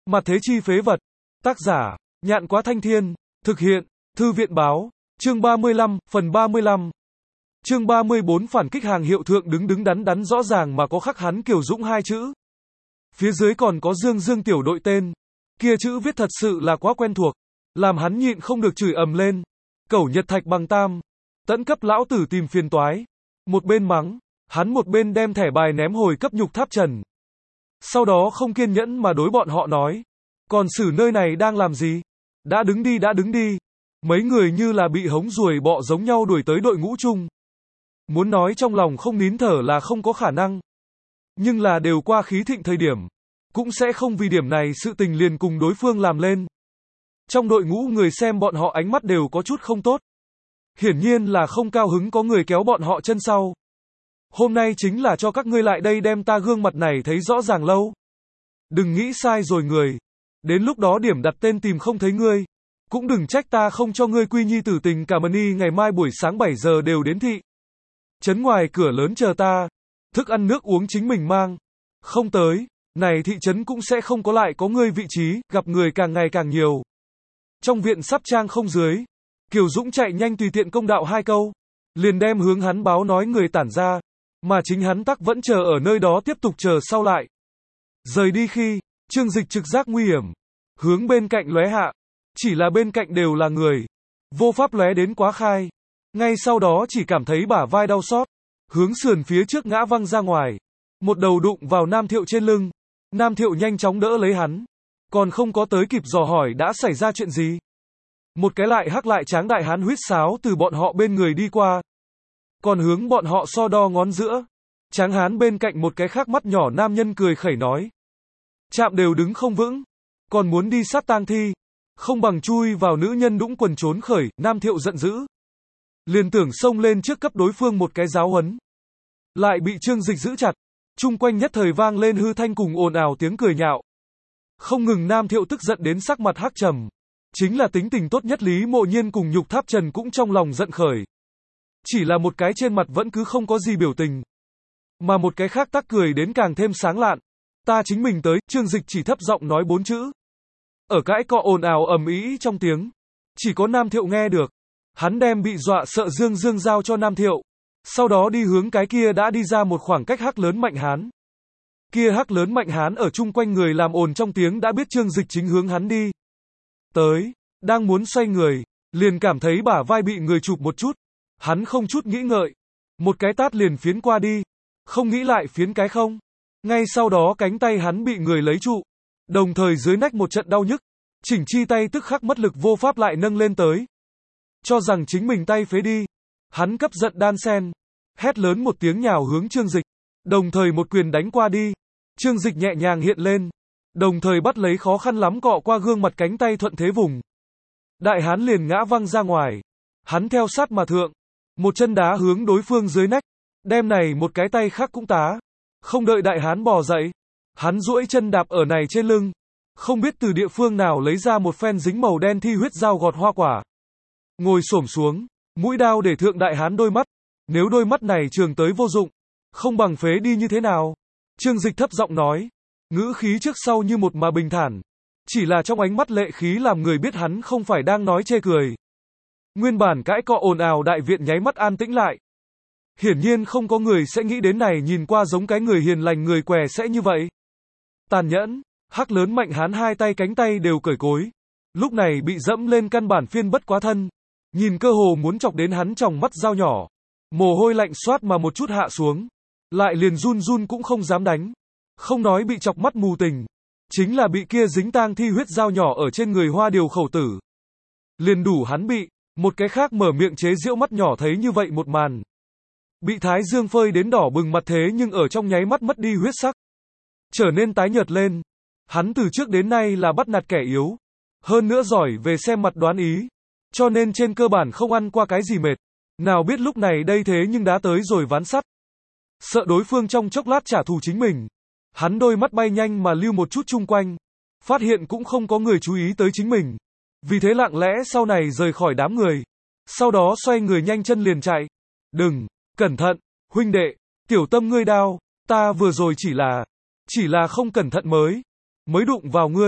Mặt thế chi phế vật. Tác giả, Nhạn Quá Thanh Thiên. Thực hiện, Thư viện báo. Chương 35, phần 35. Chương 34 phản kích hàng hiệu thượng đứng đứng đắn đắn rõ ràng mà có khắc hắn Kiều Dũng hai chữ. Phía dưới còn có Dương Dương tiểu đội tên. Kia chữ viết thật sự là quá quen thuộc. Làm hắn nhịn không được chửi ầm lên. Cẩu Nhật Thạch bằng tam. Tẫn cấp lão tử tìm phiền toái. Một bên mắng, hắn một bên đem thẻ bài ném hồi cấp Nhục Tháp Trần. Sau đó không kiên nhẫn mà đối bọn họ nói. Còn xử nơi này đang làm gì? Đã đứng đi. Mấy người như là bị hống ruồi bọ giống nhau đuổi tới đội ngũ chung. Muốn nói trong lòng không nín thở là không có khả năng. Nhưng là đều qua khí thịnh thời điểm. Cũng sẽ không vì điểm này sự tình liền cùng đối phương làm lên. Trong đội ngũ người xem bọn họ ánh mắt đều có chút không tốt. Hiển nhiên là không cao hứng có người kéo bọn họ chân sau. Hôm nay chính là cho các ngươi lại đây đem ta gương mặt này thấy rõ ràng lâu. Đừng nghĩ sai rồi người. Đến lúc đó điểm đặt tên tìm không thấy ngươi. Cũng đừng trách ta không cho ngươi quy nhi tử tình cả mani ngày mai buổi sáng 7 giờ đều đến thị. Trấn ngoài cửa lớn chờ ta. Thức ăn nước uống chính mình mang. Không tới. Này thị trấn cũng sẽ không có lại có ngươi vị trí, gặp người càng ngày càng nhiều. Trong viện sắp trang không dưới. Kiều Dũng chạy nhanh tùy tiện công đạo hai câu. Liền đem hướng hắn báo nói người tản ra. Mà chính hắn tắc vẫn chờ ở nơi đó tiếp tục chờ sau lại. Rời đi khi, Trương Dịch trực giác nguy hiểm. Hướng bên cạnh lóe hạ. Chỉ là bên cạnh đều là người. Vô pháp lóe đến quá khai. Ngay sau đó chỉ cảm thấy bả vai đau xót. Hướng sườn phía trước ngã văng ra ngoài. Một đầu đụng vào Nam Thiệu trên lưng. Nam Thiệu nhanh chóng đỡ lấy hắn. Còn không có tới kịp dò hỏi đã xảy ra chuyện gì. Một cái lại hắc lại tráng đại hán huýt sáo từ bọn họ bên người đi qua. Còn hướng bọn họ so đo ngón giữa. Tráng hán bên cạnh một cái khác mắt nhỏ nam nhân cười khẩy nói. Chạm đều đứng không vững. Còn muốn đi sát tang thi. Không bằng chui vào nữ nhân đũng quần trốn khởi, Nam Thiệu giận dữ. Liền tưởng xông lên trước cấp đối phương một cái giáo huấn. Lại bị Trương Dịch giữ chặt. Chung quanh nhất thời vang lên hư thanh cùng ồn ào tiếng cười nhạo. Không ngừng Nam Thiệu tức giận đến sắc mặt hắc trầm. Chính là tính tình tốt nhất Lý Mộ Nhiên cùng Nhục Tháp Trần cũng trong lòng giận khởi. Chỉ là một cái trên mặt vẫn cứ không có gì biểu tình. Mà một cái khác tắc cười đến càng thêm sáng lạn. Ta chính mình tới, Trương Dịch chỉ thấp giọng nói 4 chữ. Ở cãi cọ ồn ào ầm ĩ trong tiếng. Chỉ có Nam Thiệu nghe được. Hắn đem bị dọa sợ Dương Dương giao cho Nam Thiệu. Sau đó đi hướng cái kia đã đi ra một khoảng cách hắc lớn mạnh hán. Kia hắc lớn mạnh hán ở chung quanh người làm ồn trong tiếng đã biết Trương Dịch chính hướng hắn đi. Tới, đang muốn xoay người, liền cảm thấy bả vai bị người chụp một chút. Hắn không chút nghĩ ngợi. Một cái tát liền phiến qua đi. Không nghĩ lại phiến cái không. Ngay sau đó cánh tay hắn bị người lấy trụ. Đồng thời dưới nách một trận đau nhức. Chỉnh chi tay tức khắc mất lực vô pháp lại nâng lên tới. Cho rằng chính mình tay phế đi. Hắn cấp giận đan sen. Hét lớn một tiếng nhào hướng Trương Dịch. Đồng thời một quyền đánh qua đi. Trương Dịch nhẹ nhàng hiện lên. Đồng thời bắt lấy khó khăn lắm cọ qua gương mặt cánh tay thuận thế vùng. Đại hán liền ngã văng ra ngoài. Hắn theo sát mà thượng. Một chân đá hướng đối phương dưới nách. Đem này một cái tay khác cũng tá. Không đợi đại hán bò dậy. Hắn duỗi chân đạp ở này trên lưng. Không biết từ địa phương nào lấy ra một phen dính màu đen thi huyết dao gọt hoa quả. Ngồi xổm xuống. Mũi đao để thượng đại hán đôi mắt. Nếu đôi mắt này trường tới vô dụng. Không bằng phế đi như thế nào. Trương Dịch thấp giọng nói. Ngữ khí trước sau như một mà bình thản. Chỉ là trong ánh mắt lệ khí làm người biết hắn không phải đang nói chê cười. Nguyên bản cãi cọ ồn ào đại viện nháy mắt an tĩnh lại. Hiển nhiên không có người sẽ nghĩ đến này nhìn qua giống cái người hiền lành người què sẽ như vậy. Tàn nhẫn, hắc lớn mạnh hán hai tay cánh tay đều cởi cối. Lúc này bị dẫm lên căn bản phiên bất quá thân. Nhìn cơ hồ muốn chọc đến hắn tròng mắt dao nhỏ. Mồ hôi lạnh xoát mà một chút hạ xuống. Lại liền run run cũng không dám đánh. Không nói bị chọc mắt mù tình. Chính là bị kia dính tang thi huyết dao nhỏ ở trên người Hoa Điều khẩu tử. Liền đủ hắn bị. Một cái khác mở miệng chế giễu mắt nhỏ thấy như vậy một màn. Bị thái dương phơi đến đỏ bừng mặt thế nhưng ở trong nháy mắt mất đi huyết sắc. Trở nên tái nhợt lên. Hắn từ trước đến nay là bắt nạt kẻ yếu. Hơn nữa giỏi về xem mặt đoán ý. Cho nên trên cơ bản không ăn qua cái gì mệt. Nào biết lúc này đây thế nhưng đã tới rồi ván sắt. Sợ đối phương trong chốc lát trả thù chính mình. Hắn đôi mắt bay nhanh mà lưu một chút chung quanh. Phát hiện cũng không có người chú ý tới chính mình. Vì thế lặng lẽ sau này rời khỏi đám người. Sau đó xoay người nhanh chân liền chạy. Đừng, cẩn thận, huynh đệ, tiểu tâm ngươi đao, ta vừa rồi chỉ là không cẩn thận mới đụng vào ngươi.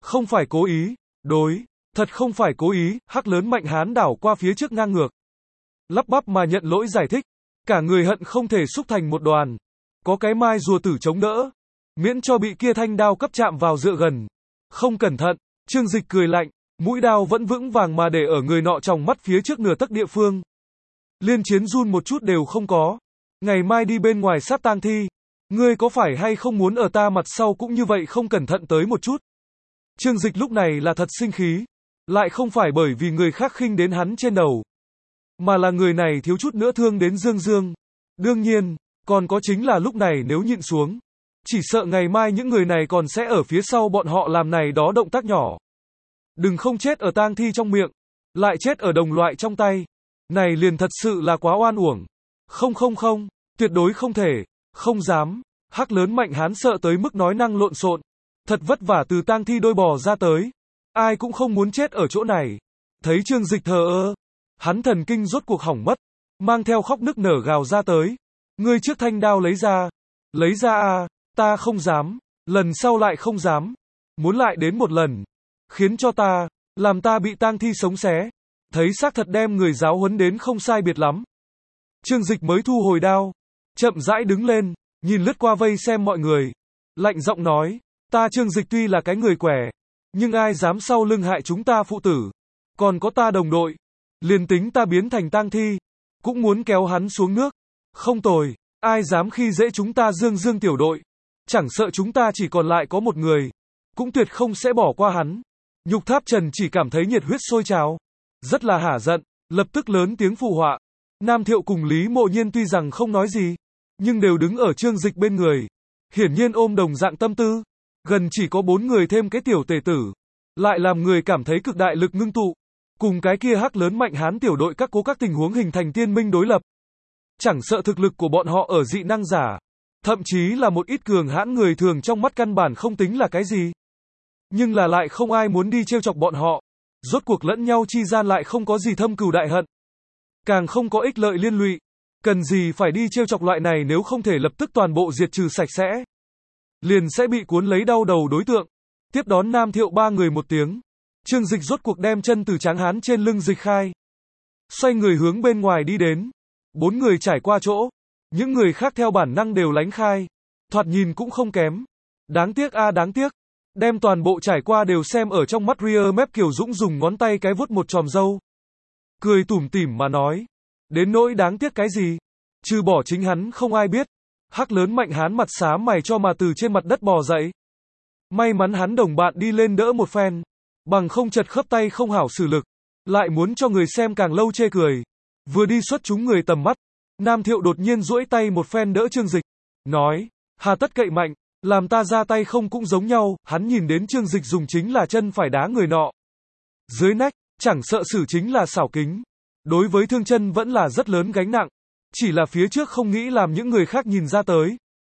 Không phải cố ý. Đối. Thật không phải cố ý. Hắc lớn mạnh hán đảo qua phía trước ngang ngược. Lắp bắp mà nhận lỗi giải thích. Cả người hận không thể xúc thành một đoàn. Có cái mai rùa tử chống đỡ. Miễn cho bị kia thanh đao cấp chạm vào dựa gần. Không cẩn thận. Trương Dịch cười lạnh. Mũi đao vẫn vững vàng mà để ở người nọ trong mắt phía trước nửa tấc địa phương. Liên Chiến run một chút đều không có. Ngày mai đi bên ngoài sát tang thi. Ngươi có phải hay không muốn ở ta mặt sau cũng như vậy không cẩn thận tới một chút. Trương Dịch lúc này là thật sinh khí. Lại không phải bởi vì người khác khinh đến hắn trên đầu. Mà là người này thiếu chút nữa thương đến Dương Dương. Đương nhiên, còn có chính là lúc này nếu nhịn xuống. Chỉ sợ ngày mai những người này còn sẽ ở phía sau bọn họ làm này đó động tác nhỏ. Đừng không chết ở tang thi trong miệng. Lại chết ở đồng loại trong tay. Này liền thật sự là quá oan uổng. Không, tuyệt đối không thể. Không dám. Hắc lớn mạnh hán sợ tới mức nói năng lộn xộn. Thật vất vả từ tang thi đôi bò ra tới. Ai cũng không muốn chết ở chỗ này. Thấy Trương Dịch thờ ơ. Hắn thần kinh rốt cuộc hỏng mất. Mang theo khóc nức nở gào ra tới. Ngươi trước thanh đao lấy ra. Lấy ra à, ta không dám. Lần sau lại không dám. Muốn lại đến một lần. Khiến cho ta, làm ta bị tang thi sống xé. Thấy xác thật đem người giáo huấn đến không sai biệt lắm. Trương Dịch mới thu hồi đao. Chậm rãi đứng lên, nhìn lướt qua vây xem mọi người. Lạnh giọng nói, ta Trương Dịch tuy là cái người quẻ. Nhưng ai dám sau lưng hại chúng ta phụ tử. Còn có ta đồng đội. Liền tính ta biến thành tang thi. Cũng muốn kéo hắn xuống nước. Không tồi, ai dám khi dễ chúng ta Dương Dương tiểu đội. Chẳng sợ chúng ta chỉ còn lại có một người. Cũng tuyệt không sẽ bỏ qua hắn. Nhục Tháp Trần chỉ cảm thấy nhiệt huyết sôi trào. Rất là hả giận, lập tức lớn tiếng phụ họa. Nam Thiệu cùng Lý Mộ Nhiên tuy rằng không nói gì, nhưng đều đứng ở Trương Dịch bên người. Hiển nhiên ôm đồng dạng tâm tư. Gần chỉ có 4 người thêm cái tiểu tể tử. Lại làm người cảm thấy cực đại lực ngưng tụ. Cùng cái kia hắc lớn mạnh hán tiểu đội các cố các tình huống hình thành tiên minh đối lập. Chẳng sợ thực lực của bọn họ ở dị năng giả. Thậm chí là một ít cường hãn người thường trong mắt căn bản không tính là cái gì. Nhưng là lại không ai muốn đi trêu chọc bọn họ. Rốt cuộc lẫn nhau chi gian lại không có gì thâm cừu đại hận. Càng không có ích lợi liên lụy. Cần gì phải đi trêu chọc loại này nếu không thể lập tức toàn bộ diệt trừ sạch sẽ. Liền sẽ bị cuốn lấy đau đầu đối tượng. Tiếp đón Nam Thiệu 3 người một tiếng. Trương Dịch rốt cuộc đem chân từ tráng hán trên lưng dịch khai. Xoay người hướng bên ngoài đi đến. 4 người trải qua chỗ. Những người khác theo bản năng đều lánh khai. Thoạt nhìn cũng không kém. Đáng tiếc a đáng tiếc. Đem toàn bộ trải qua đều xem ở trong mắt Rear Map Kiều Dũng dùng ngón tay cái vuốt một chòm râu. Cười tủm tỉm mà nói. Đến nỗi đáng tiếc cái gì? Trừ bỏ chính hắn không ai biết. Hắc lớn mạnh hán mặt xám mày cho mà từ trên mặt đất bò dậy. May mắn hắn đồng bạn đi lên đỡ một phen. Bằng không chật khớp tay không hảo xử lực. Lại muốn cho người xem càng lâu chê cười. Vừa đi xuất chúng người tầm mắt. Nam Thiệu đột nhiên duỗi tay một phen đỡ Trương Dịch. Nói. Hà tất cậy mạnh. Làm ta ra tay không cũng giống nhau. Hắn nhìn đến Trương Dịch dùng chính là chân phải đá người nọ. Dưới nách. Chẳng sợ xử chính là xảo kính. Đối với thương chân vẫn là rất lớn gánh nặng. Chỉ là phía trước không nghĩ làm những người khác nhìn ra tới.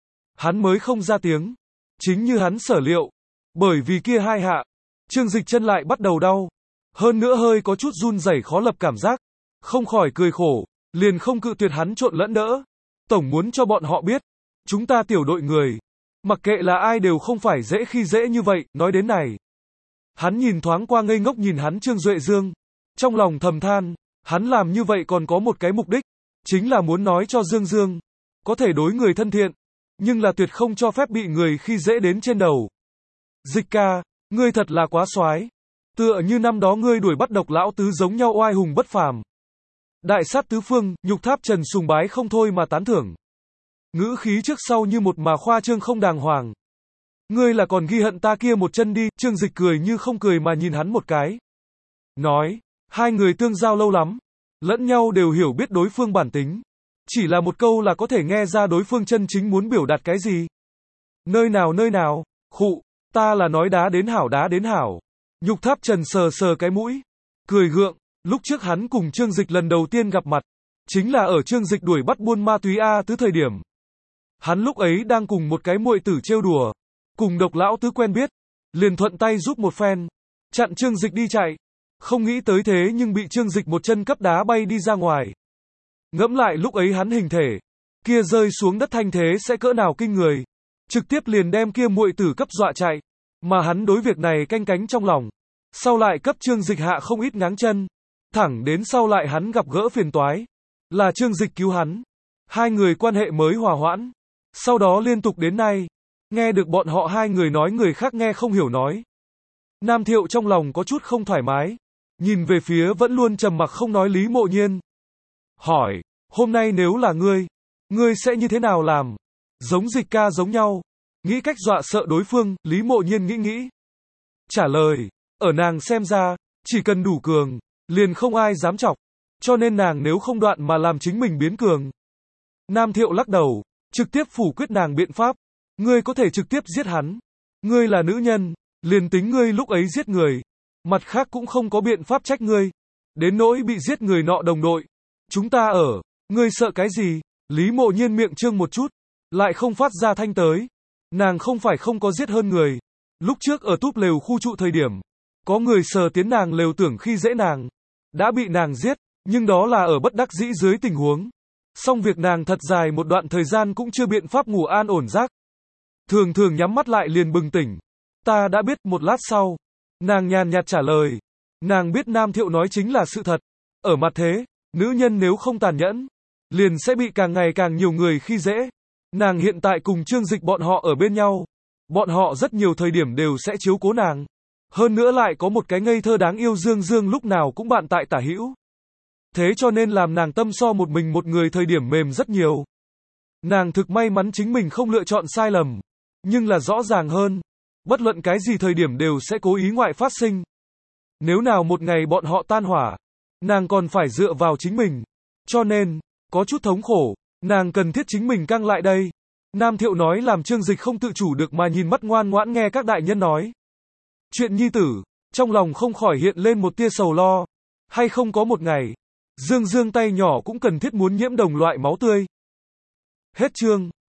Hắn mới không ra tiếng. Chính như hắn sở liệu. Bởi vì kia hai hạ. Trương Dịch chân lại bắt đầu đau. Hơn nữa hơi có chút run rẩy khó lập cảm giác. Không khỏi cười khổ. Liền không cự tuyệt hắn trộn lẫn đỡ. Tổng muốn cho bọn họ biết. Chúng ta tiểu đội người. Mặc kệ là ai đều không phải dễ khi dễ như vậy. Nói đến này. Hắn nhìn thoáng qua ngây ngốc nhìn hắn Trương Duệ Dương. Trong lòng thầm than. Hắn làm như vậy còn có một cái mục đích. Chính là muốn nói cho Dương Dương. Có thể đối người thân thiện. Nhưng là tuyệt không cho phép bị người khi dễ đến trên đầu. Dịch ca. Ngươi thật là quá soái. Tựa như năm đó ngươi đuổi bắt độc lão tứ giống nhau oai hùng bất phàm. Đại sát tứ phương, Nhục Tháp Trần sùng bái không thôi mà tán thưởng. Ngữ khí trước sau như một mà khoa trương không đàng hoàng. Ngươi là còn ghi hận ta kia một chân đi. Trương Dịch cười như không cười mà nhìn hắn một cái. Nói, hai người tương giao lâu lắm. Lẫn nhau đều hiểu biết đối phương bản tính. Chỉ là một câu là có thể nghe ra đối phương chân chính muốn biểu đạt cái gì. Nơi nào, khụ, ta là nói đá đến hảo. Nhục Tháp Trần sờ sờ cái mũi. Cười gượng, lúc trước hắn cùng Trương Dịch lần đầu tiên gặp mặt. Chính là ở Trương Dịch đuổi bắt buôn ma túy A Tứ thời điểm. Hắn lúc ấy đang cùng một cái muội tử trêu đùa. Cùng độc lão Tứ quen biết. Liền thuận tay giúp một phen. Chặn Trương Dịch đi chạy. Không nghĩ tới thế nhưng bị Trương Dịch một chân cấp đá bay đi ra ngoài. Ngẫm lại lúc ấy hắn hình thể. Kia rơi xuống đất thanh thế sẽ cỡ nào kinh người. Trực tiếp liền đem kia muội tử cấp dọa chạy. mà hắn đối việc này canh cánh trong lòng. Sau lại cấp Trương Dịch hạ không ít ngáng chân, thẳng đến sau lại hắn gặp gỡ phiền toái, là Trương Dịch cứu hắn. Hai người quan hệ mới hòa hoãn. Sau đó liên tục đến nay, nghe được bọn họ hai người nói người khác nghe không hiểu nói. Nam Thiệu trong lòng có chút không thoải mái, nhìn về phía vẫn luôn trầm mặc không nói Lý Mộ Nhiên. Hỏi, hôm nay nếu là ngươi sẽ như thế nào làm? Giống Dịch ca giống nhau, nghĩ cách dọa sợ đối phương, Lý Mộ Nhiên nghĩ. Trả lời, ở nàng xem ra, chỉ cần đủ cường, liền không ai dám chọc, cho nên nàng nếu không đoạn mà làm chính mình biến cường. Nam Thiệu lắc đầu, trực tiếp phủ quyết nàng biện pháp, ngươi có thể trực tiếp giết hắn, ngươi là nữ nhân, liền tính ngươi lúc ấy giết người, mặt khác cũng không có biện pháp trách ngươi, đến nỗi bị giết người nọ đồng đội, chúng ta ở, ngươi sợ cái gì? Lý Mộ Nhiên miệng trương một chút, lại không phát ra thanh tới, nàng không phải không có giết hơn người, lúc trước ở túp lều khu trụ thời điểm, có người sờ tiến nàng lều tưởng khi dễ nàng, đã bị nàng giết, nhưng đó là ở bất đắc dĩ dưới tình huống. Xong việc nàng thật dài một đoạn thời gian cũng chưa biện pháp ngủ an ổn giấc. Thường thường nhắm mắt lại liền bừng tỉnh. Ta đã biết. Một lát sau, nàng nhàn nhạt trả lời. Nàng biết Nam Thiệu nói chính là sự thật. Ở mặt thế, nữ nhân nếu không tàn nhẫn, liền sẽ bị càng ngày càng nhiều người khi dễ. Nàng hiện tại cùng Trương Dịch bọn họ ở bên nhau. Bọn họ rất nhiều thời điểm đều sẽ chiếu cố nàng. Hơn nữa lại có một cái ngây thơ đáng yêu Dương Dương lúc nào cũng bạn tại tả hữu. Thế cho nên làm nàng tâm so một mình một người thời điểm mềm rất nhiều. Nàng thực may mắn chính mình không lựa chọn sai lầm. Nhưng là rõ ràng hơn. Bất luận cái gì thời điểm đều sẽ cố ý ngoại phát sinh. Nếu nào một ngày bọn họ tan hỏa, nàng còn phải dựa vào chính mình. Cho nên, có chút thống khổ, nàng cần thiết chính mình căng lại đây. Nam Thiệu nói làm Trương Dịch không tự chủ được mà nhìn mắt ngoan ngoãn nghe các đại nhân nói. Chuyện nhi tử, trong lòng không khỏi hiện lên một tia sầu lo. Hay không có một ngày, Dương Dương tay nhỏ cũng cần thiết muốn nhiễm đồng loại máu tươi. Hết chương.